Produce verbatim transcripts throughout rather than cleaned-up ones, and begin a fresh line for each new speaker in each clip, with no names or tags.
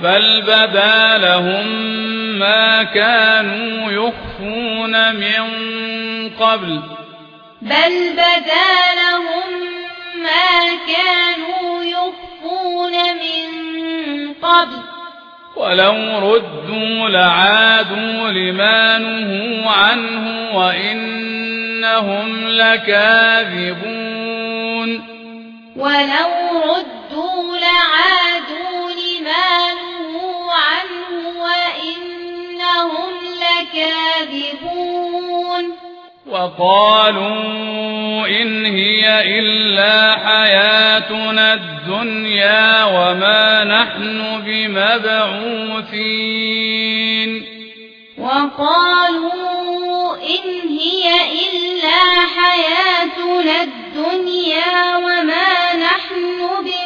بل بدا لهم ما كانوا يخفون من قبل
بل بدا لهم ما كانوا يخفون من قبل
ولو ردوا لعادوا لما نهوا عنه وإنهم لكاذبون
ولو ردوا لعادوا لما نهوا عنه وإنهم لكاذبون
وقالوا إن هي إلا حياتنا الدنيا وما نحن بمبعوثين
وقالوا إن هي إلا حياتنا الدنيا وما نحن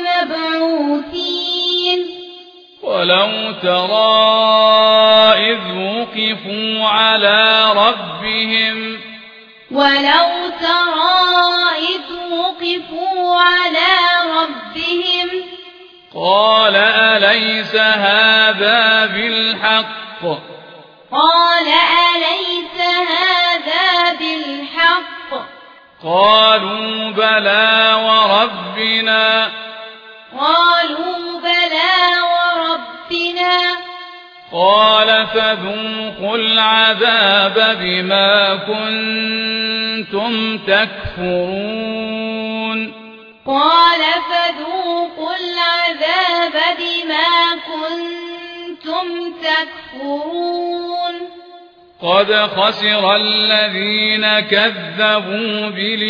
بمبعوثين
ولو ترى إذ وقفوا على ربهم
ولو ترى إذ وقفوا على ربهم
قال أليس هذا بالحق
قال أليس هذا بالحق
قالوا بلى وربنا
قالوا بلى وربنا
قال فذوقوا العذاب بما كنتم تكفرون
قال فذوقوا العذاب بما كنتم تكفرون
قد خسر الذين كذبوا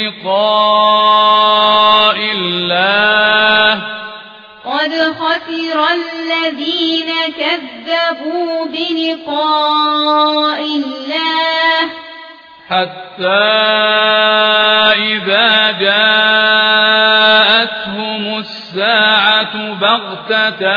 بلقاء الله
قد خسر الذين كذبوا بلقاء الله
حتى إذا جاءتهم الساعة بغتة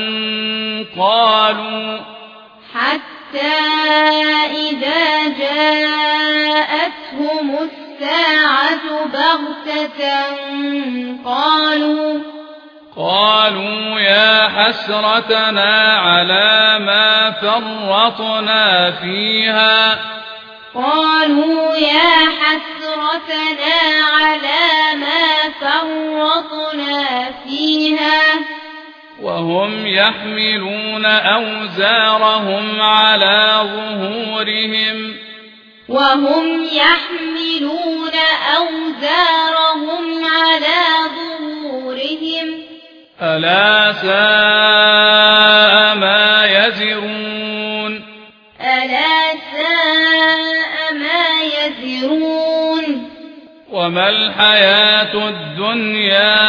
قالوا
حتى إذا جاءتهم الساعة بغتة قالوا
قالوا يا حسرتنا على ما فرطنا فيها
قالوا يا حسرتنا على ما فرطنا فيها
وهم يحملون أوزارهم على ظهورهم
وهم يحملون أوزارهم على ظهورهم
ألا ساء ما يزرون
ألا ساء ما يزرون
وما الحياة الدنيا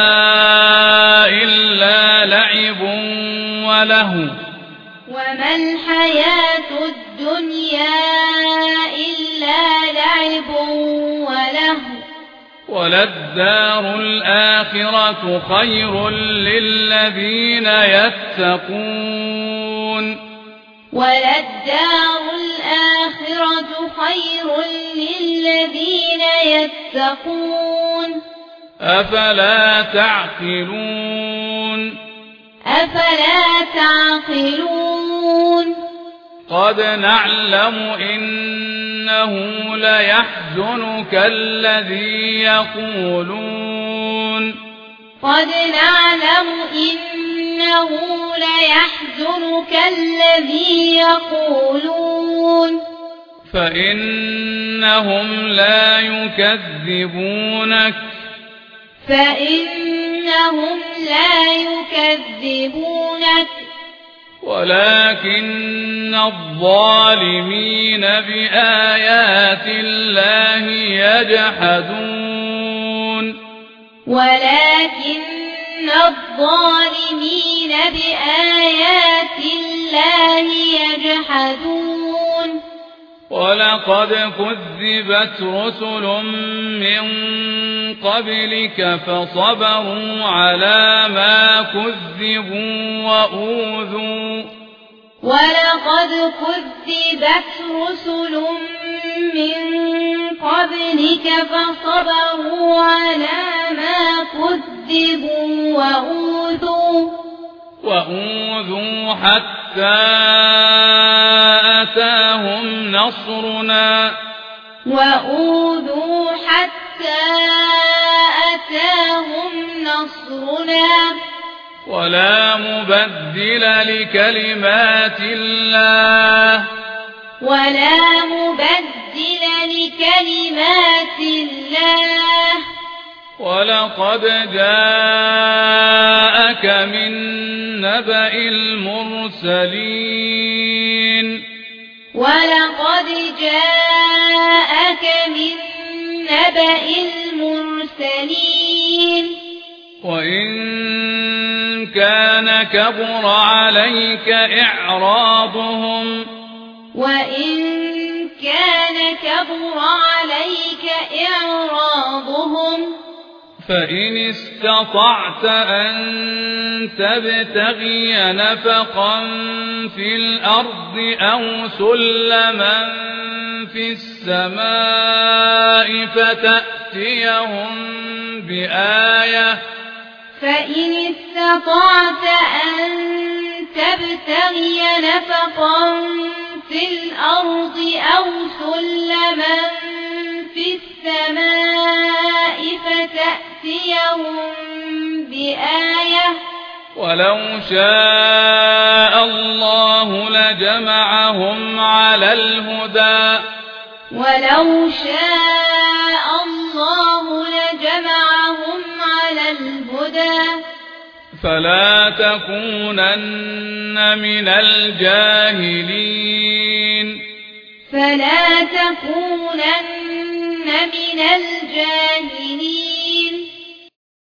إلا لعب وله
وما الحياة الدنيا إلا لعب وله
وللدار الآخرة خير للذين يتقون
وللدار الآخرة خير للذين يتقون
أفلا تعقلون
أفلا تعقلون
قد نعلم إنه ليحزنك الذي يقولون
قد نعلم إنه ليحزنك الذي يقولون
فإنهم لا يكذبونك
فإنهم لا يكذبونك
ولكن الظالمين بآيات الله يجحدون
ولكن الظالمين بآيات الله يجحدون
ولقد كذبت رسل من قبلك فصبروا على ما كذبوا وأوذوا
ولقد كذبت رسل من قبلك فصبروا على ما كذبوا وأوذوا
وأوذوا حتى أتاهم نصرنا
وأوذوا حتى أتاهم نصرنا
ولا مبدل لكلمات الله
ولا مبدل لكلمات الله
ولقد جاءك من نبأ المرسلين
ولقد جاءك من نبأ المرسلين
وإن كان كبر عليك إعراضهم
وإن كان كبر عليك إعراضهم
فإن استطعت أن تبتغي نفقا في الأرض أو سلما في السماء فتأتيهم بآية
فإن استطعت أن تبتغي نفقا في الأرض أو سلما في السماء فتأتيهم بآية
ولو شاء الله لجمعهم على الهدى
ولو شاء الله لجمعهم على الهدى
فلا تكونن من الجاهلين
فلا تكونن من الجاهلين